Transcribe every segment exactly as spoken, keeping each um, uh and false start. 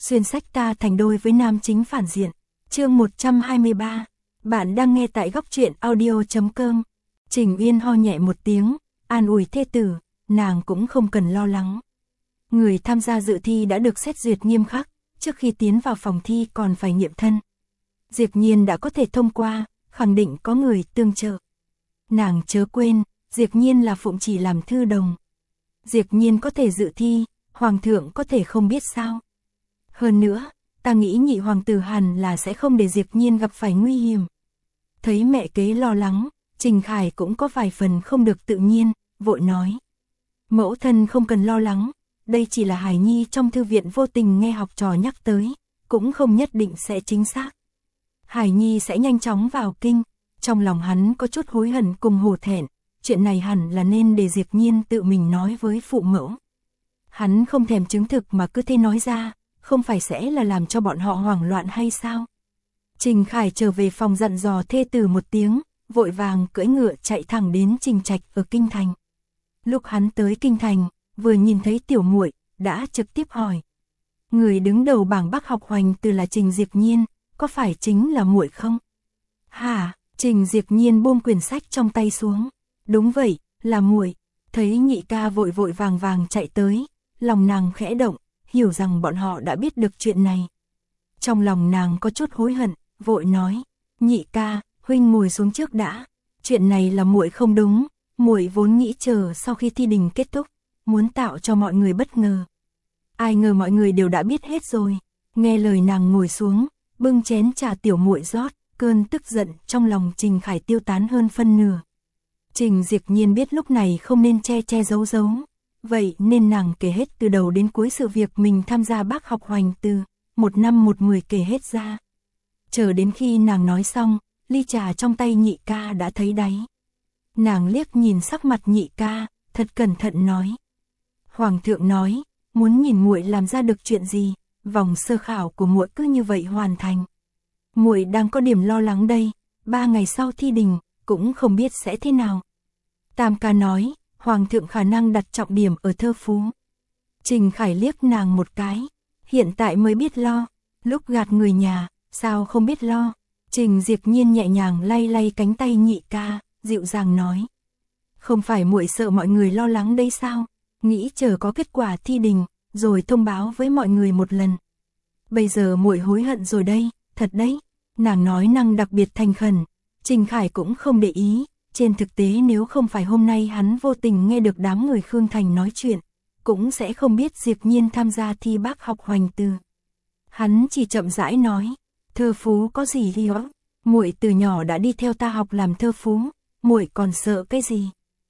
xuyên sách ta thành đôi với nam chính phản diện. Chương một trăm hai mươi ba. Bạn đang nghe tại góc truyện audio chấm com. Trình Uyên ho nhẹ một tiếng, an ủi thê tử, nàng cũng không cần lo lắng. Người tham gia dự thi đã được xét duyệt nghiêm khắc, trước khi tiến vào phòng thi còn phải nghiệm thân. Diệp Nhiên đã có thể thông qua, khẳng định có người tương trợ. Nàng chớ quên, Diệp Nhiên là phụng chỉ làm thư đồng. Diệp Nhiên có thể dự thi, hoàng thượng có thể không biết sao. Hơn nữa, ta nghĩ nhị hoàng tử hẳn là sẽ không để Diệp Nhiên gặp phải nguy hiểm. Thấy mẹ kế lo lắng, Trình Khải cũng có vài phần không được tự nhiên, vội nói. Mẫu thân không cần lo lắng, đây chỉ là hài nhi trong thư viện vô tình nghe học trò nhắc tới, cũng không nhất định sẽ chính xác. Hải nhi sẽ nhanh chóng vào kinh, trong lòng hắn có chút hối hận cùng hổ thẹn, chuyện này hẳn là nên để Diệp Nhiên tự mình nói với phụ mẫu. Hắn không thèm chứng thực mà cứ thế nói ra, không phải sẽ là làm cho bọn họ hoảng loạn hay sao? Trình Khải trở về phòng dặn dò thê tử một tiếng, vội vàng cưỡi ngựa chạy thẳng đến Trình Trạch ở kinh thành. Lúc hắn tới kinh thành, vừa nhìn thấy tiểu muội, đã trực tiếp hỏi: người đứng đầu bảng Bắc học hoành từ là Trình Diệp Nhiên, có phải chính là muội không? Hả? Trình Diệp Nhiên buông quyển sách trong tay xuống. Đúng vậy, là muội. Thấy nhị ca vội vội vàng vàng chạy tới, lòng nàng khẽ động, hiểu rằng bọn họ đã biết được chuyện này. Trong lòng nàng có chút hối hận, vội nói: nhị ca, huynh ngồi xuống trước đã. Chuyện này là muội không đúng, muội vốn nghĩ chờ sau khi thi đình kết thúc, muốn tạo cho mọi người bất ngờ. Ai ngờ mọi người đều đã biết hết rồi. Nghe lời nàng ngồi xuống, bưng chén trà tiểu muội rót, cơn tức giận trong lòng Trình Khải tiêu tán hơn phân nửa. Trình Diệp Nhiên biết lúc này không nên che che giấu giấu, vậy nên nàng kể hết từ đầu đến cuối sự việc mình tham gia Bắc học hoành từ một năm một mười kể hết ra. Chờ đến khi nàng nói xong, ly trà trong tay nhị ca đã thấy đáy. Nàng liếc nhìn sắc mặt nhị ca, thật cẩn thận nói: Hoàng thượng nói, muốn nhìn muội làm ra được chuyện gì, vòng sơ khảo của muội cứ như vậy hoàn thành. Muội đang có điểm lo lắng đây, ba ngày sau thi đình, cũng không biết sẽ thế nào. Tam ca nói, Hoàng thượng khả năng đặt trọng điểm ở thơ phú. Trình Khải liếc nàng một cái, hiện tại mới biết lo, lúc gạt người nhà, sao không biết lo. Trình Diệp Nhiên nhẹ nhàng lay lay cánh tay nhị ca, dịu dàng nói: không phải muội sợ mọi người lo lắng đây sao, nghĩ chờ có kết quả thi đình, rồi thông báo với mọi người một lần. Bây giờ muội hối hận rồi đây, thật đấy. Nàng nói năng đặc biệt thành khẩn. Trình Khải cũng không để ý, trên thực tế nếu không phải hôm nay hắn vô tình nghe được đám người Khương Thành nói chuyện, cũng sẽ không biết Diệp Nhiên tham gia thi Bắc học hoành từ. Hắn chỉ chậm rãi nói: thơ phú có gì đi hả? Muội từ nhỏ đã đi theo ta học làm thơ phú, muội còn sợ cái gì?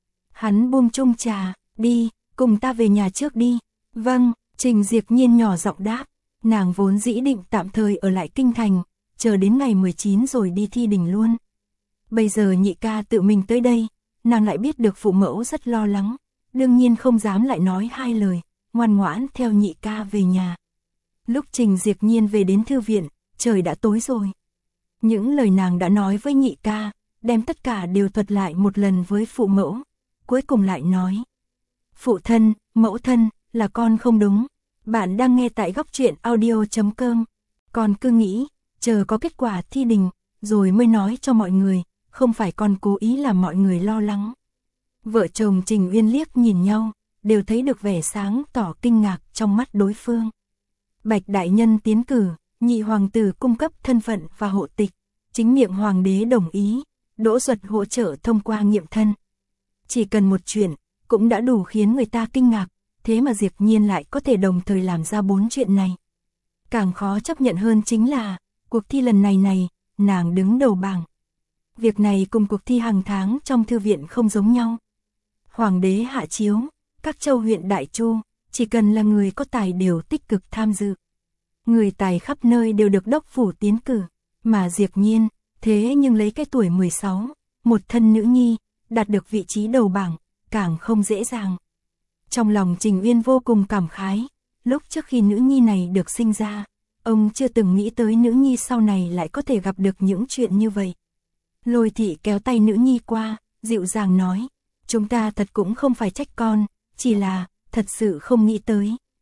Hắn buông chung trà, đi, cùng ta về nhà trước đi. Vâng, Trình Diệp Nhiên nhỏ giọng đáp. Nàng vốn dĩ định tạm thời ở lại kinh thành, chờ đến ngày mười chín rồi đi thi đình luôn. Bây giờ nhị ca tự mình tới đây, nàng lại biết được phụ mẫu rất lo lắng, đương nhiên không dám lại nói hai lời, ngoan ngoãn theo nhị ca về nhà. Lúc Trình Diệp Nhiên về đến thư viện, trời đã tối rồi. Những lời nàng đã nói với nhị ca, đem tất cả đều thuật lại một lần với phụ mẫu, cuối cùng lại nói: phụ thân, mẫu thân, là con không đúng. Bạn đang nghe tại góc truyện audio chấm com. Con cứ nghĩ, chờ có kết quả thi đình, rồi mới nói cho mọi người, không phải con cố ý làm mọi người lo lắng. Vợ chồng Trình Uyên liếc nhìn nhau, đều thấy được vẻ sáng tỏ kinh ngạc trong mắt đối phương. Bạch đại nhân tiến cử, nhị hoàng tử cung cấp thân phận và hộ tịch, chính miệng hoàng đế đồng ý, Đỗ Duật hỗ trợ thông qua nghiệm thân. Chỉ cần một chuyện, cũng đã đủ khiến người ta kinh ngạc, thế mà Diệp Nhiên lại có thể đồng thời làm ra bốn chuyện này. Càng khó chấp nhận hơn chính là, cuộc thi lần này này, nàng đứng đầu bảng. Việc này cùng cuộc thi hàng tháng trong thư viện không giống nhau. Hoàng đế hạ chiếu, các châu huyện đại chu, chỉ cần là người có tài đều tích cực tham dự. Người tài khắp nơi đều được đốc phủ tiến cử, mà Diệp Nhiên, thế nhưng lấy cái tuổi mười sáu, một thân nữ nhi, đạt được vị trí đầu bảng, càng không dễ dàng. Trong lòng Trình Uyên vô cùng cảm khái, lúc trước khi nữ nhi này được sinh ra, ông chưa từng nghĩ tới nữ nhi sau này lại có thể gặp được những chuyện như vậy. Lôi thị kéo tay nữ nhi qua, dịu dàng nói: chúng ta thật cũng không phải trách con, chỉ là, thật sự không nghĩ tới.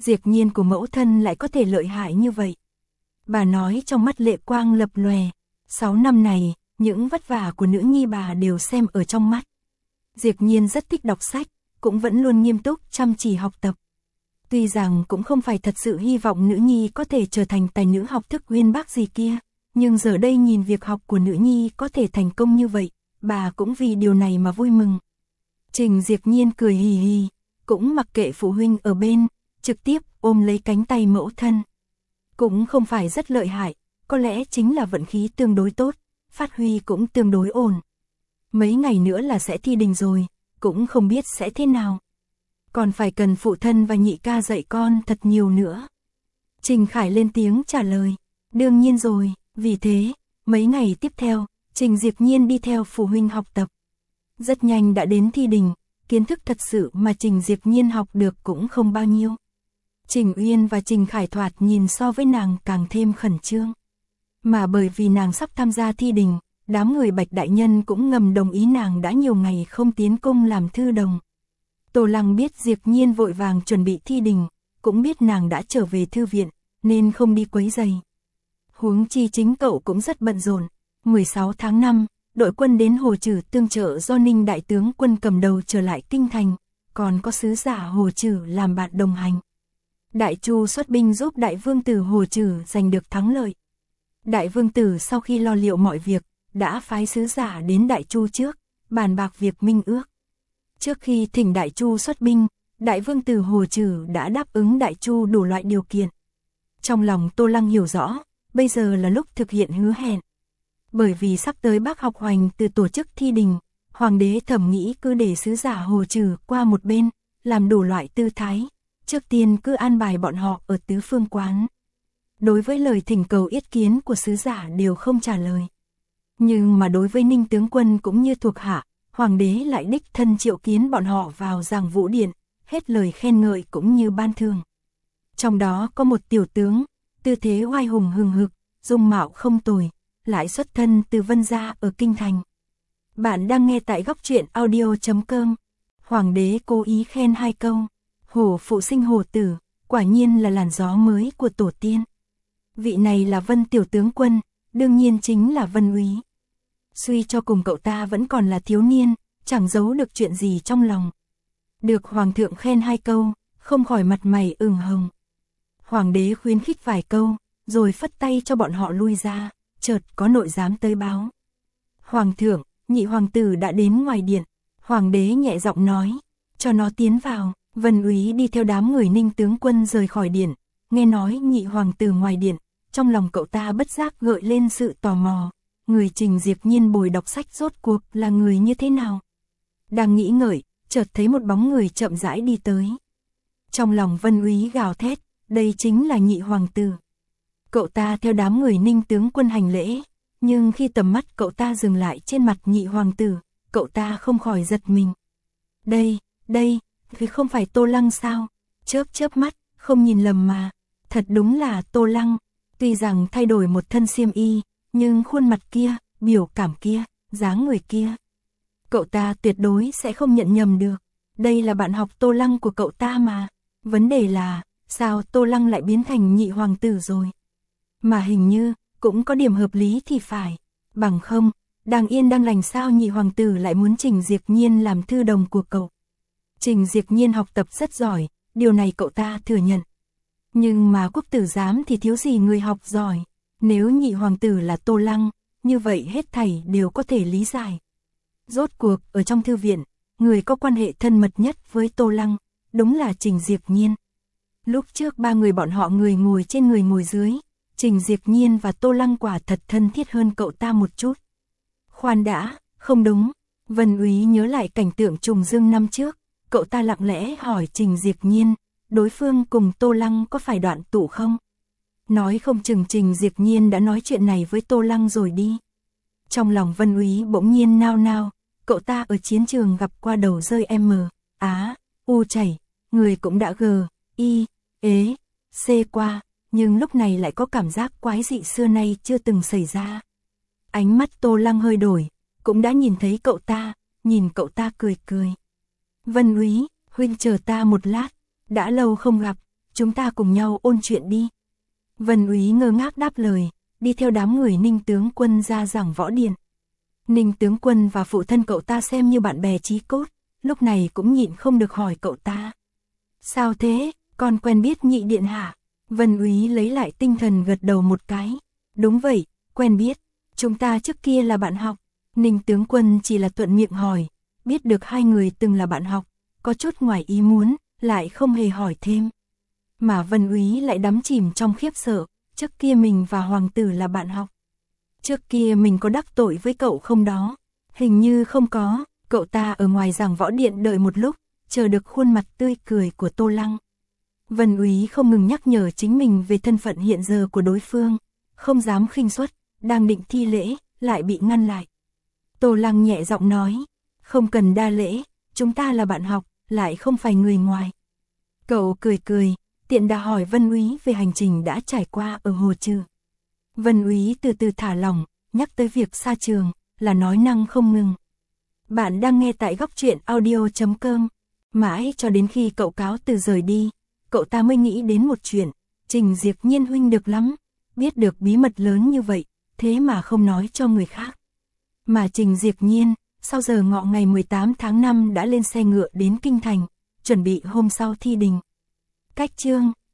Diệp Nhiên của mẫu thân lại có thể lợi hại như vậy. Bà nói trong mắt lệ quang lập lòe. Sáu năm này, những vất vả của nữ nhi bà đều xem ở trong mắt. Diệp Nhiên rất thích đọc sách, cũng vẫn luôn nghiêm túc chăm chỉ học tập. Tuy rằng cũng không phải thật sự hy vọng nữ nhi có thể trở thành tài nữ học thức uyên bác gì kia, nhưng giờ đây nhìn việc học của nữ nhi có thể thành công như vậy, bà cũng vì điều này mà vui mừng. Trình Diệp Nhiên cười hì hì, cũng mặc kệ phụ huynh ở bên, trực tiếp ôm lấy cánh tay mẫu thân. Cũng không phải rất lợi hại, có lẽ chính là vận khí tương đối tốt, phát huy cũng tương đối ổn. Mấy ngày nữa là sẽ thi đình rồi, cũng không biết sẽ thế nào. Còn phải cần phụ thân và nhị ca dạy con thật nhiều nữa. Trình Khải lên tiếng trả lời, đương nhiên rồi, vì thế, mấy ngày tiếp theo, Trình Diệp Nhiên đi theo phụ huynh học tập. Rất nhanh đã đến thi đình, kiến thức thật sự mà Trình Diệp Nhiên học được cũng không bao nhiêu. Trình Uyên và Trình Khải thoạt nhìn so với nàng càng thêm khẩn trương. Mà bởi vì nàng sắp tham gia thi đình, đám người Bạch Đại Nhân cũng ngầm đồng ý nàng đã nhiều ngày không tiến cung làm thư đồng. Tô Lăng biết Diệp Nhiên vội vàng chuẩn bị thi đình, cũng biết nàng đã trở về thư viện, nên không đi quấy rầy. Huống chi chính cậu cũng rất bận rộn. mười sáu tháng năm, đội quân đến Hồ Trử tương trợ do Ninh đại tướng quân cầm đầu trở lại kinh thành, còn có sứ giả Hồ Trử làm bạn đồng hành. Đại Chu xuất binh giúp Đại Vương tử Hồ Trử giành được thắng lợi. Đại Vương tử sau khi lo liệu mọi việc, đã phái sứ giả đến Đại Chu trước, bàn bạc việc minh ước. Trước khi thỉnh Đại Chu xuất binh, Đại Vương tử Hồ Trử đã đáp ứng Đại Chu đủ loại điều kiện. Trong lòng Tô Lăng hiểu rõ, bây giờ là lúc thực hiện hứa hẹn. Bởi vì sắp tới Bắc học hoành từ tổ chức thi đình, Hoàng đế thẩm nghĩ cứ để sứ giả Hồ Trử qua một bên, làm đủ loại tư thái, trước tiên cứ an bài bọn họ ở tứ phương quán. Đối với lời thỉnh cầu yết kiến của sứ giả đều không trả lời. Nhưng mà đối với Ninh tướng quân cũng như thuộc hạ, Hoàng đế lại đích thân triệu kiến bọn họ vào Giảng Vũ Điện, hết lời khen ngợi cũng như ban thưởng. Trong đó có một tiểu tướng, tư thế oai hùng hừng hực, dung mạo không tồi, lại xuất thân từ Vân gia ở kinh thành. Bạn đang nghe tại góc truyện audio chấm com. Hoàng đế cố ý khen hai câu, hổ phụ sinh hổ tử, quả nhiên là làn gió mới của tổ tiên. Vị này là Vân tiểu tướng quân, đương nhiên chính là Vân úy. Suy cho cùng cậu ta vẫn còn là thiếu niên, chẳng giấu được chuyện gì trong lòng. Được hoàng thượng khen hai câu, không khỏi mặt mày ửng hồng. Hoàng đế khuyến khích vài câu, rồi phất tay cho bọn họ lui ra, chợt có nội giám tới báo. Hoàng thượng, nhị hoàng tử đã đến ngoài điện. Hoàng đế nhẹ giọng nói, cho nó tiến vào. Vân úy đi theo đám người Ninh tướng quân rời khỏi điện, nghe nói nhị hoàng tử ngoài điện, trong lòng cậu ta bất giác gợi lên sự tò mò. Người Trình Diệp Nhiên bồi đọc sách rốt cuộc là người như thế nào? Đang nghĩ ngợi, chợt thấy một bóng người chậm rãi đi tới. Trong lòng Vân úy gào thét, đây chính là nhị hoàng tử. Cậu ta theo đám người Ninh tướng quân hành lễ, nhưng khi tầm mắt cậu ta dừng lại trên mặt nhị hoàng tử, cậu ta không khỏi giật mình. Đây, đây, vì không phải Tô Lăng sao? Chớp chớp mắt, không nhìn lầm mà, thật đúng là Tô Lăng. Tuy rằng thay đổi một thân xiêm y, nhưng khuôn mặt kia, biểu cảm kia, dáng người kia, cậu ta tuyệt đối sẽ không nhận nhầm được. Đây là bạn học Tô Lăng của cậu ta mà. Vấn đề là, sao Tô Lăng lại biến thành nhị hoàng tử rồi? Mà hình như, cũng có điểm hợp lý thì phải. Bằng không, đang yên đang lành sao nhị hoàng tử lại muốn Trình Diệp Nhiên làm thư đồng của cậu. Trình Diệp Nhiên học tập rất giỏi, điều này cậu ta thừa nhận. Nhưng mà quốc tử giám thì thiếu gì người học giỏi. Nếu nhị hoàng tử là Tô Lăng, như vậy hết thảy đều có thể lý giải. Rốt cuộc, ở trong thư viện, người có quan hệ thân mật nhất với Tô Lăng, đúng là Trình Diệp Nhiên. Lúc trước ba người bọn họ người ngồi trên người ngồi dưới, Trình Diệp Nhiên và Tô Lăng quả thật thân thiết hơn cậu ta một chút. Khoan đã, không đúng. Vân úy nhớ lại cảnh tượng trùng dương năm trước, cậu ta lặng lẽ hỏi Trình Diệp Nhiên, đối phương cùng Tô Lăng có phải đoạn tụ không? Nói không chừng Trình Diệp Nhiên đã nói chuyện này với Tô Lăng rồi đi. Trong lòng Vân úy bỗng nhiên nao nao, cậu ta ở chiến trường gặp qua đầu rơi M, Á, U chảy, người cũng đã G, I, ế, C qua, nhưng lúc này lại có cảm giác quái dị xưa nay chưa từng xảy ra. Ánh mắt Tô Lăng hơi đổi, cũng đã nhìn thấy cậu ta, nhìn cậu ta cười cười. Vân úy, huynh chờ ta một lát, đã lâu không gặp, chúng ta cùng nhau ôn chuyện đi. Vân Úy ngơ ngác đáp lời, đi theo đám người Ninh tướng quân ra giảng võ điện. Ninh tướng quân và phụ thân cậu ta xem như bạn bè chí cốt, lúc này cũng nhịn không được hỏi cậu ta. Sao thế, con quen biết Nhị điện hạ? Vân Úy lấy lại tinh thần gật đầu một cái. Đúng vậy, quen biết, chúng ta trước kia là bạn học. Ninh tướng quân chỉ là thuận miệng hỏi, biết được hai người từng là bạn học, có chút ngoài ý muốn, lại không hề hỏi thêm. Mà Vân Úy lại đắm chìm trong khiếp sợ, trước kia mình và hoàng tử là bạn học. Trước kia mình có đắc tội với cậu không đó? Hình như không có, cậu ta ở ngoài giảng võ điện đợi một lúc, chờ được khuôn mặt tươi cười của Tô Lăng. Vân Úy không ngừng nhắc nhở chính mình về thân phận hiện giờ của đối phương, không dám khinh suất, đang định thi lễ, lại bị ngăn lại. Tô Lăng nhẹ giọng nói, không cần đa lễ, chúng ta là bạn học, lại không phải người ngoài. Cậu cười cười, tiện đà hỏi Vân Úy về hành trình đã trải qua ở Hồ Trừ. Vân Úy từ từ thả lỏng, nhắc tới việc xa trường, là nói năng không ngừng. Bạn đang nghe tại góc truyện audio chấm com. Mãi cho đến khi cậu cáo từ rời đi, cậu ta mới nghĩ đến một chuyện. Trình Diệp Nhiên huynh được lắm, biết được bí mật lớn như vậy, thế mà không nói cho người khác. Mà Trình Diệp Nhiên, sau giờ ngọ ngày mười tám tháng năm đã lên xe ngựa đến Kinh Thành, chuẩn bị hôm sau thi đình. Cách chương